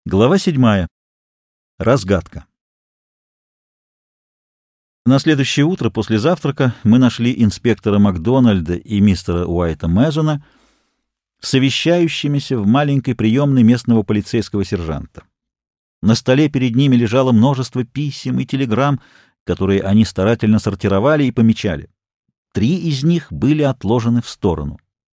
Глава 7. Разгадка. На следующее утро после завтрака мы нашли инспектора Макдональда и мистера Уайта Мезона совещающимися в маленькой приемной местного полицейского сержанта. На столе перед ними лежало множество писем и телеграмм, которые они старательно сортировали и помечали. 3 из них были отложены в сторону.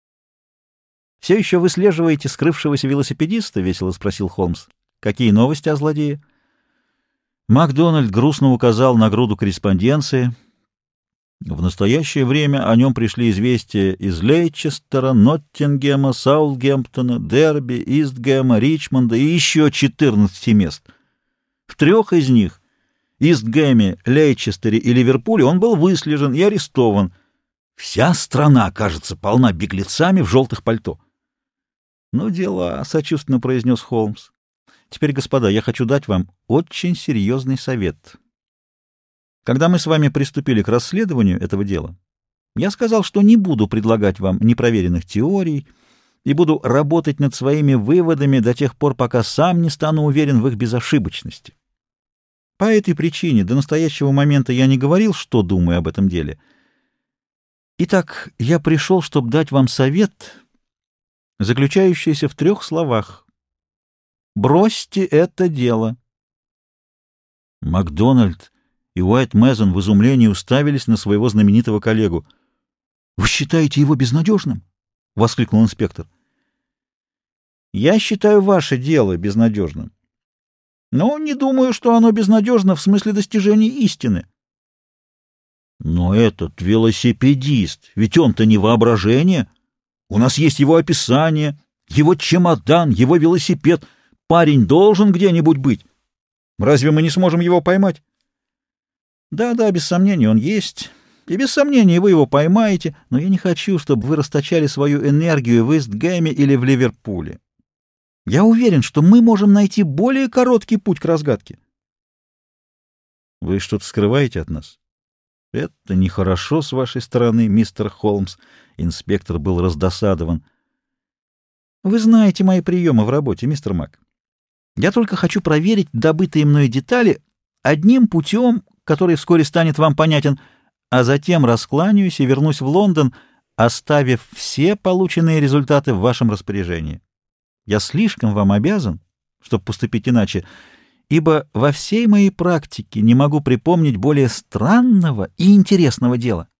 «Все еще выслеживаете скрывшегося велосипедиста?» — весело спросил Холмс. «Какие новости о злодее?» Макдональд грустно указал на груду корреспонденции. В настоящее время о нем пришли известия из Лейчестера, Ноттингема, Саутгемптона, Дерби, Истгэма, Ричмонда и еще 14 мест. В 3 из них — Истгэме, Лейчестере и Ливерпуле — он был выслежен и арестован. Вся страна, кажется, полна беглецами в желтых пальто. «Ну, дела», — сочувственно произнес Холмс. «Теперь, господа, я хочу дать вам очень серьезный совет. Когда мы с вами приступили к расследованию этого дела, я сказал, что не буду предлагать вам непроверенных теорий и буду работать над своими выводами до тех пор, пока сам не стану уверен в их безошибочности. По этой причине до настоящего момента я не говорил, что думаю об этом деле. Итак, я пришел, чтобы дать вам совет, заключающийся в 3 словах. Бросьте это дело». Макдональд и Уайт Мезон в изумлении уставились на своего знаменитого коллегу. «Вы считаете его безнадежным?» — воскликнул инспектор. «Я считаю ваше дело безнадежным. Но не думаю, что оно безнадежно в смысле достижения истины». «Но этот велосипедист, ведь он-то не воображение. У нас есть его описание, его чемодан, его велосипед. Парень должен где-нибудь быть. Разве мы не сможем его поймать?» «Да, без сомнения, он есть. И без сомнения вы его поймаете, но я не хочу, чтобы вы расточали свою энергию в Истгэме или в Ливерпуле. Я уверен, что мы можем найти более короткий путь к разгадке». «Вы что-то скрываете от нас?» «Это нехорошо с вашей стороны, мистер Холмс». Инспектор был раздосадован. «Вы знаете мои приемы в работе, мистер Мак. Я только хочу проверить добытые мной детали одним путем, который вскоре станет вам понятен, а затем раскланяюсь и вернусь в Лондон, оставив все полученные результаты в вашем распоряжении. Я слишком вам обязан, чтобы поступить иначе, ибо во всей моей практике не могу припомнить более странного и интересного дела».